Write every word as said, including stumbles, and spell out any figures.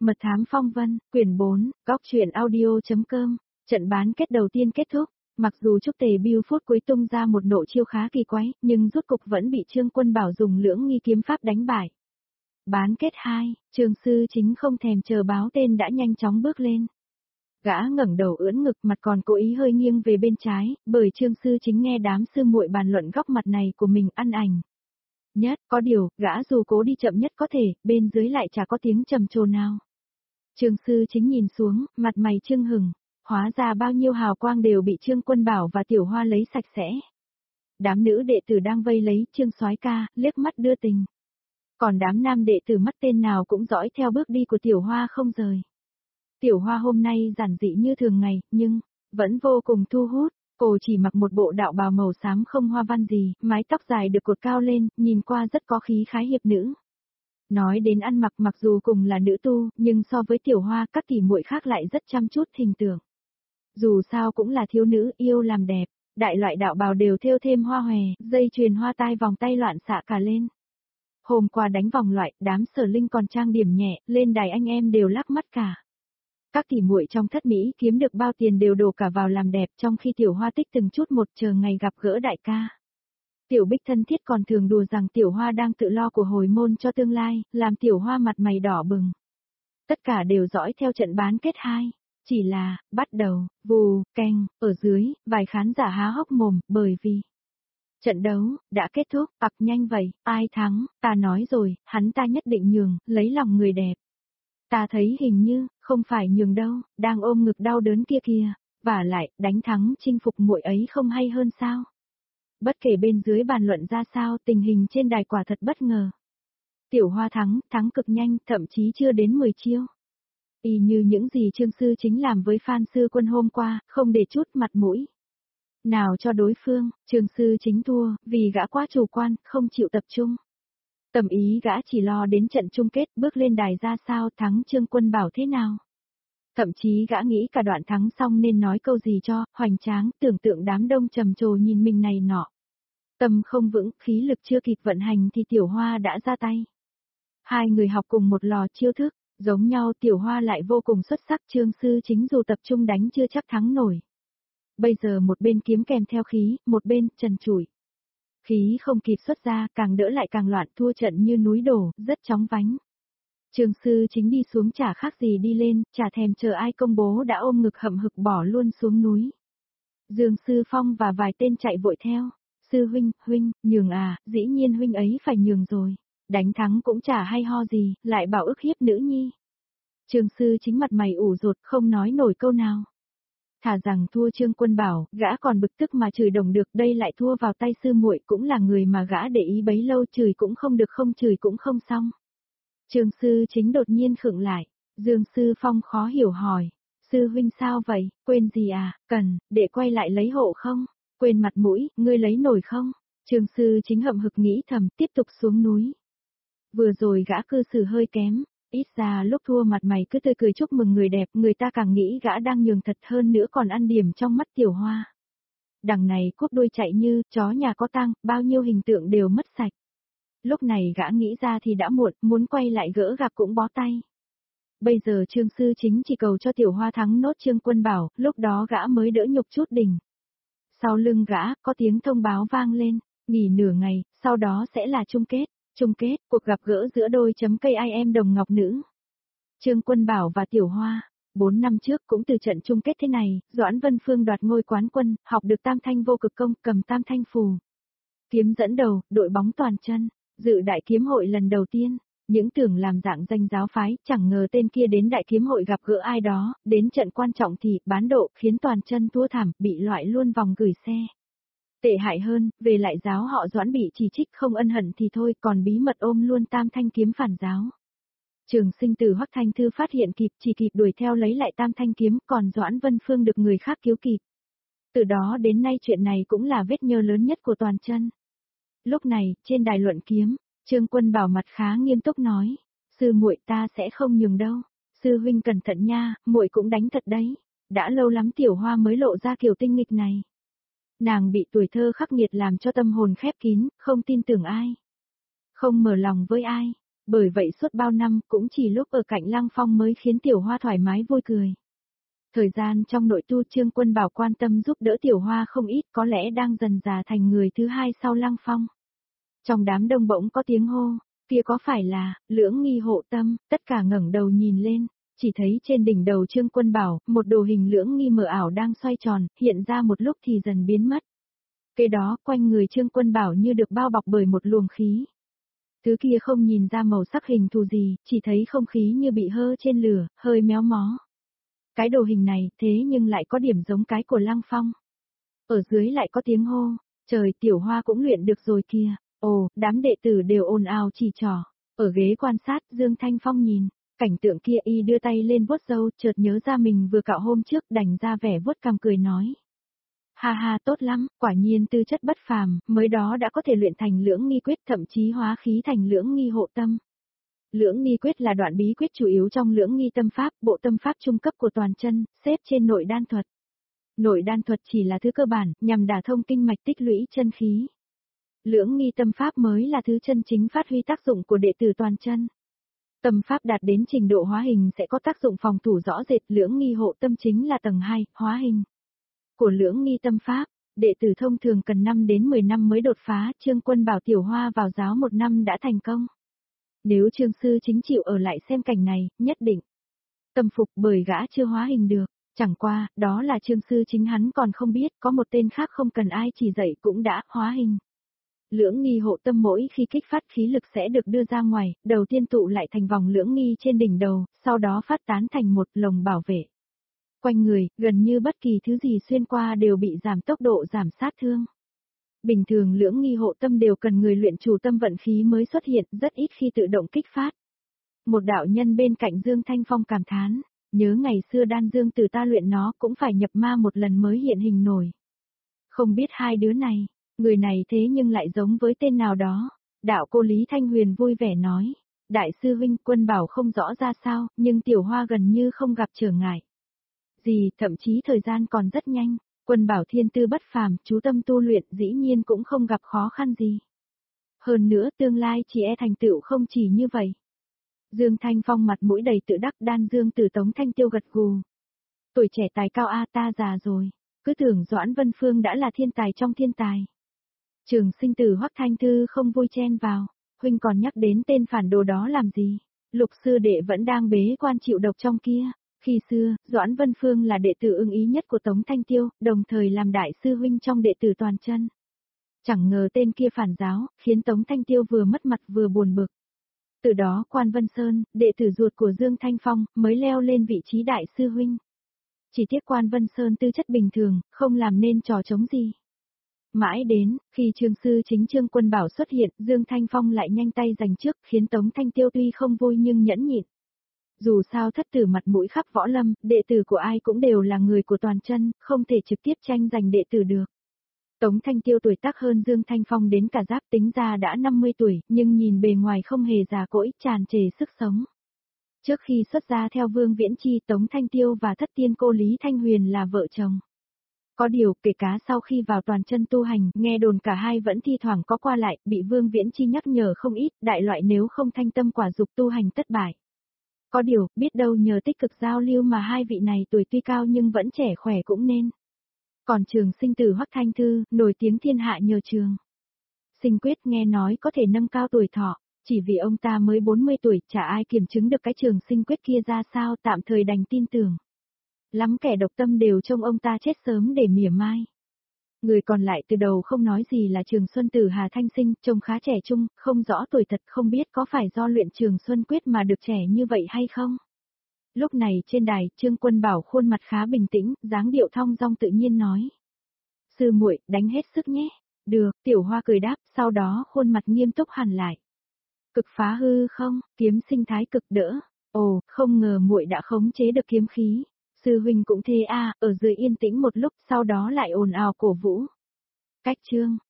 Mật thám phong vân, quyển bốn, góc truyện audio.com, trận bán kết đầu tiên kết thúc. Mặc dù Trúc Tề Biêu phút cuối tung ra một nộ chiêu khá kỳ quái, nhưng rốt cục vẫn bị Trương Quân Bảo dùng lưỡng nghi kiếm pháp đánh bại. Bán kết hai, Trương Sư Chính không thèm chờ báo tên đã nhanh chóng bước lên. Gã ngẩng đầu ưỡn ngực, mặt còn cố ý hơi nghiêng về bên trái, bởi Trương Sư Chính nghe đám sư muội bàn luận góc mặt này của mình ăn ảnh. Nhất, có điều, gã dù cố đi chậm nhất có thể, bên dưới lại chả có tiếng trầm trồ nào. Trương Sư Chính nhìn xuống, mặt mày trưng hừng, hóa ra bao nhiêu hào quang đều bị Trương Quân Bảo và Tiểu Hoa lấy sạch sẽ. Đám nữ đệ tử đang vây lấy Trương soái ca, liếc mắt đưa tình. Còn đám nam đệ tử mắt tên nào cũng dõi theo bước đi của Tiểu Hoa không rời. Tiểu Hoa hôm nay giản dị như thường ngày, nhưng vẫn vô cùng thu hút. Cô chỉ mặc một bộ đạo bào màu xám không hoa văn gì, mái tóc dài được cột cao lên, nhìn qua rất có khí khái hiệp nữ. Nói đến ăn mặc, mặc dù cùng là nữ tu, nhưng so với Tiểu Hoa các tỷ muội khác lại rất chăm chút hình tượng. Dù sao cũng là thiếu nữ yêu làm đẹp, đại loại đạo bào đều thêu thêm hoa hòe, dây chuyền hoa tai vòng tay loạn xạ cả lên. Hôm qua đánh vòng loại, đám Sở Linh còn trang điểm nhẹ, lên đài anh em đều lắc mắt cả. Các tỷ muội trong thất mỹ kiếm được bao tiền đều đổ cả vào làm đẹp, trong khi Tiểu Hoa tích từng chút một chờ ngày gặp gỡ đại ca. Tiểu Bích thân thiết còn thường đùa rằng Tiểu Hoa đang tự lo của hồi môn cho tương lai, làm Tiểu Hoa mặt mày đỏ bừng. Tất cả đều dõi theo trận bán kết hai. Chỉ là, bắt đầu, vù, keng, ở dưới, vài khán giả há hốc mồm, bởi vì trận đấu, đã kết thúc, ặc nhanh vậy, ai thắng, ta nói rồi, hắn ta nhất định nhường, lấy lòng người đẹp. Ta thấy hình như, không phải nhường đâu, đang ôm ngực đau đớn kia kìa, và lại, đánh thắng chinh phục muội ấy không hay hơn sao? Bất kể bên dưới bàn luận ra sao, tình hình trên đài quả thật bất ngờ. Tiểu Hoa thắng, thắng cực nhanh, thậm chí chưa đến mười chiêu. Y như những gì Trương Sư Chính làm với Phan Sư Quân hôm qua, không để chút mặt mũi nào cho đối phương, Trương Sư Chính thua, vì gã quá chủ quan, không chịu tập trung. Tầm ý gã chỉ lo đến trận chung kết, bước lên đài ra sao, thắng Trương Quân Bảo thế nào. Thậm chí gã nghĩ cả đoạn thắng xong nên nói câu gì cho, hoành tráng, tưởng tượng đám đông trầm trồ nhìn mình này nọ. Tâm không vững, khí lực chưa kịp vận hành thì Tiểu Hoa đã ra tay. Hai người học cùng một lò chiêu thức, giống nhau Tiểu Hoa lại vô cùng xuất sắc, Trương Sư Chính dù tập trung đánh chưa chắc thắng nổi. Bây giờ một bên kiếm kèm theo khí, một bên trần trụi. Khí không kịp xuất ra, càng đỡ lại càng loạn, thua trận như núi đổ, rất chóng vánh. Trương Sư Chính đi xuống chả khác gì đi lên, chả thèm chờ ai công bố đã ôm ngực hậm hực bỏ luôn xuống núi. Dương Sư Phong và vài tên chạy vội theo. Sư huynh, huynh, nhường à, dĩ nhiên huynh ấy phải nhường rồi. Đánh thắng cũng chả hay ho gì, lại bảo ức hiếp nữ nhi. Trương Sư Chính mặt mày ủ rột, không nói nổi câu nào. Thà rằng thua Trương Quân Bảo, gã còn bực tức mà chửi đồng được, đây lại thua vào tay sư muội, cũng là người mà gã để ý bấy lâu, chửi cũng không được, không chửi cũng không xong. Trương Sư Chính đột nhiên khựng lại, Dương Sư Phong khó hiểu hỏi, sư huynh sao vậy, quên gì à, cần, để quay lại lấy hộ không, quên mặt mũi, ngươi lấy nổi không? Trương Sư Chính hậm hực nghĩ thầm, tiếp tục xuống núi. Vừa rồi gã cư xử hơi kém. Ít ra lúc thua mặt mày cứ tươi cười chúc mừng người đẹp, người ta càng nghĩ gã đang nhường thật hơn nữa, còn ăn điểm trong mắt Tiểu Hoa. Đằng này cúp đuôi chạy như chó nhà có tang, bao nhiêu hình tượng đều mất sạch. Lúc này gã nghĩ ra thì đã muộn, muốn quay lại gỡ gạc cũng bó tay. Bây giờ Trương Sư Chính chỉ cầu cho Tiểu Hoa thắng nốt Trương Quân Bảo, lúc đó gã mới đỡ nhục chút đỉnh. Sau lưng gã, có tiếng thông báo vang lên, nghỉ nửa ngày, sau đó sẽ là chung kết. Chung kết, cuộc gặp gỡ giữa đôi chấm cây I em đồng ngọc nữ. Trương Quân Bảo và Tiểu Hoa, bốn năm trước cũng từ trận chung kết thế này, Doãn Vân Phương đoạt ngôi quán quân, học được tam thanh vô cực công, cầm tam thanh phù. Kiếm dẫn đầu, đội bóng toàn chân, dự đại kiếm hội lần đầu tiên, những tưởng làm dạng danh giáo phái, chẳng ngờ tên kia đến đại kiếm hội gặp gỡ ai đó, đến trận quan trọng thì bán độ, khiến toàn chân thua thảm, bị loại luôn vòng gửi xe. Tệ hại hơn, về lại giáo họ Doãn bị chỉ trích không ân hận thì thôi, còn bí mật ôm luôn tam thanh kiếm phản giáo. Trường sinh tử Hoắc Thanh Thư phát hiện kịp, chỉ kịp đuổi theo lấy lại tam thanh kiếm, còn Doãn Vân Phương được người khác cứu kịp. Từ đó đến nay chuyện này cũng là vết nhơ lớn nhất của toàn chân. Lúc này, trên đài luận kiếm, Trương Quân Bảo mặt khá nghiêm túc nói, sư muội ta sẽ không nhường đâu, sư huynh cẩn thận nha, muội cũng đánh thật đấy, đã lâu lắm Tiểu Hoa mới lộ ra kiểu tinh nghịch này. Nàng bị tuổi thơ khắc nghiệt làm cho tâm hồn khép kín, không tin tưởng ai, không mở lòng với ai. Bởi vậy suốt bao năm cũng chỉ lúc ở cạnh Lăng Phong mới khiến Tiểu Hoa thoải mái vui cười. Thời gian trong nội tu Trương Quân Bảo quan tâm giúp đỡ Tiểu Hoa không ít, có lẽ đang dần già thành người thứ hai sau Lăng Phong. Trong đám đông bỗng có tiếng hô, kia có phải là Lưỡng Nghi hộ tâm, tất cả ngẩng đầu nhìn lên, chỉ thấy trên đỉnh đầu Trương Quân Bảo, một đồ hình Lưỡng Nghi mờ ảo đang xoay tròn, hiện ra một lúc thì dần biến mất. Kế đó quanh người Trương Quân Bảo như được bao bọc bởi một luồng khí. Thứ kia không nhìn ra màu sắc hình thù gì, chỉ thấy không khí như bị hơ trên lửa, hơi méo mó. Cái đồ hình này thế nhưng lại có điểm giống cái của Lăng Phong. Ở dưới lại có tiếng hô, trời Tiểu Hoa cũng luyện được rồi kìa. Ồ, đám đệ tử đều ồn ào chỉ trỏ. Ở ghế quan sát, Dương Thanh Phong nhìn, cảnh tượng kia y đưa tay lên vuốt râu, chợt nhớ ra mình vừa cạo hôm trước, đành ra vẻ vuốt cằm cười nói. Ha ha, tốt lắm, quả nhiên tư chất bất phàm, mới đó đã có thể luyện thành Lưỡng Nghi quyết, thậm chí hóa khí thành Lưỡng Nghi hộ tâm. Lưỡng Nghi quyết là đoạn bí quyết chủ yếu trong Lưỡng Nghi tâm pháp, bộ tâm pháp trung cấp của toàn chân, xếp trên nội đan thuật. Nội đan thuật chỉ là thứ cơ bản, nhằm đả thông kinh mạch tích lũy chân khí. Lưỡng Nghi tâm pháp mới là thứ chân chính phát huy tác dụng của đệ tử toàn chân. Tâm pháp đạt đến trình độ hóa hình sẽ có tác dụng phòng thủ rõ rệt, Lưỡng Nghi hộ tâm chính là tầng hai, hóa hình. Của Lưỡng Nghi tâm pháp, đệ tử thông thường cần năm đến mười năm mới đột phá, Trương Quân Bảo Tiểu Hoa vào giáo một năm đã thành công. Nếu Trương sư chính chịu ở lại xem cảnh này, nhất định tâm phục, bởi gã chưa hóa hình được. Chẳng qua, đó là Trương sư chính hắn còn không biết, có một tên khác không cần ai chỉ dạy cũng đã hóa hình. Lưỡng Nghi hộ tâm mỗi khi kích phát khí lực sẽ được đưa ra ngoài, đầu tiên tụ lại thành vòng Lưỡng Nghi trên đỉnh đầu, sau đó phát tán thành một lồng bảo vệ. Quanh người, gần như bất kỳ thứ gì xuyên qua đều bị giảm tốc độ, giảm sát thương. Bình thường Lưỡng Nghi hộ tâm đều cần người luyện chủ tâm vận khí mới xuất hiện, rất ít khi tự động kích phát. Một đạo nhân bên cạnh Dương Thanh Phong cảm thán, nhớ ngày xưa Đan Dương từ ta luyện nó cũng phải nhập ma một lần mới hiện hình nổi. Không biết hai đứa này, người này thế nhưng lại giống với tên nào đó. Đạo cô Lý Thanh Huyền vui vẻ nói, đại sư huynh, Quân Bảo không rõ ra sao, nhưng Tiểu Hoa gần như không gặp trở ngại gì, thậm chí thời gian còn rất nhanh. Quân Bảo thiên tư bất phàm, chú tâm tu luyện dĩ nhiên cũng không gặp khó khăn gì. Hơn nữa tương lai chỉ e thành tựu không chỉ như vậy. Dương Thanh Phong mặt mũi đầy tự đắc, Đan Dương từ Tống Thanh Tiêu gật gù. Tuổi trẻ tài cao a, ta già rồi, cứ tưởng Doãn Vân Phương đã là thiên tài trong thiên tài. Trường Sinh Tử Hoắc Thanh Thư không vui chen vào, huynh còn nhắc đến tên phản đồ đó làm gì? Lục sư đệ vẫn đang bế quan chịu độc trong kia. Khi xưa, Doãn Vân Phương là đệ tử ưng ý nhất của Tống Thanh Tiêu, đồng thời làm đại sư huynh trong đệ tử toàn chân. Chẳng ngờ tên kia phản giáo, khiến Tống Thanh Tiêu vừa mất mặt vừa buồn bực. Từ đó Quan Vân Sơn, đệ tử ruột của Dương Thanh Phong, mới leo lên vị trí đại sư huynh. Chỉ tiếc Quan Vân Sơn tư chất bình thường, không làm nên trò trống gì. Mãi đến, khi Trương sư chính Trương Quân Bảo xuất hiện, Dương Thanh Phong lại nhanh tay giành trước, khiến Tống Thanh Tiêu tuy không vui nhưng nhẫn nhịn. Dù sao thất tử mặt mũi khắp võ lâm, đệ tử của ai cũng đều là người của toàn chân, không thể trực tiếp tranh giành đệ tử được. Tống Thanh Tiêu tuổi tác hơn Dương Thanh Phong đến cả giáp, tính ra đã năm mươi tuổi, nhưng nhìn bề ngoài không hề già cỗi, tràn trề sức sống. Trước khi xuất gia theo Vương Viễn Chi, Tống Thanh Tiêu và thất tiên cô Lý Thanh Huyền là vợ chồng. Có điều, kể cả sau khi vào toàn chân tu hành, nghe đồn cả hai vẫn thi thoảng có qua lại, bị Vương Viễn Chi nhắc nhở không ít, đại loại nếu không thanh tâm quả dục tu hành thất bại. Có điều, biết đâu nhờ tích cực giao lưu mà hai vị này tuổi tuy cao nhưng vẫn trẻ khỏe cũng nên. Còn Trường Sinh Tử Hoắc Thanh Thư, nổi tiếng thiên hạ nhờ Trường Sinh quyết, nghe nói có thể nâng cao tuổi thọ, chỉ vì ông ta mới bốn mươi tuổi, chả ai kiểm chứng được cái Trường Sinh quyết kia ra sao, tạm thời đành tin tưởng. Lắm kẻ độc tâm đều trông ông ta chết sớm để mỉa mai. Người còn lại từ đầu không nói gì là Trường Xuân Tử Hà Thanh Sinh, trông khá trẻ trung, không rõ tuổi thật, không biết có phải do luyện Trường Xuân quyết mà được trẻ như vậy hay không. Lúc này trên đài, Trương Quân Bảo khuôn mặt khá bình tĩnh, dáng điệu thong dong tự nhiên nói. Sư muội, đánh hết sức nhé. Được, Tiểu Hoa cười đáp, sau đó khuôn mặt nghiêm túc hẳn lại. Cực phá hư không, kiếm sinh thái cực đỡ. Ồ, không ngờ muội đã khống chế được kiếm khí. Sư huynh cũng thế a, à, ở dưới yên tĩnh một lúc, sau đó lại ồn ào cổ vũ. Cách chương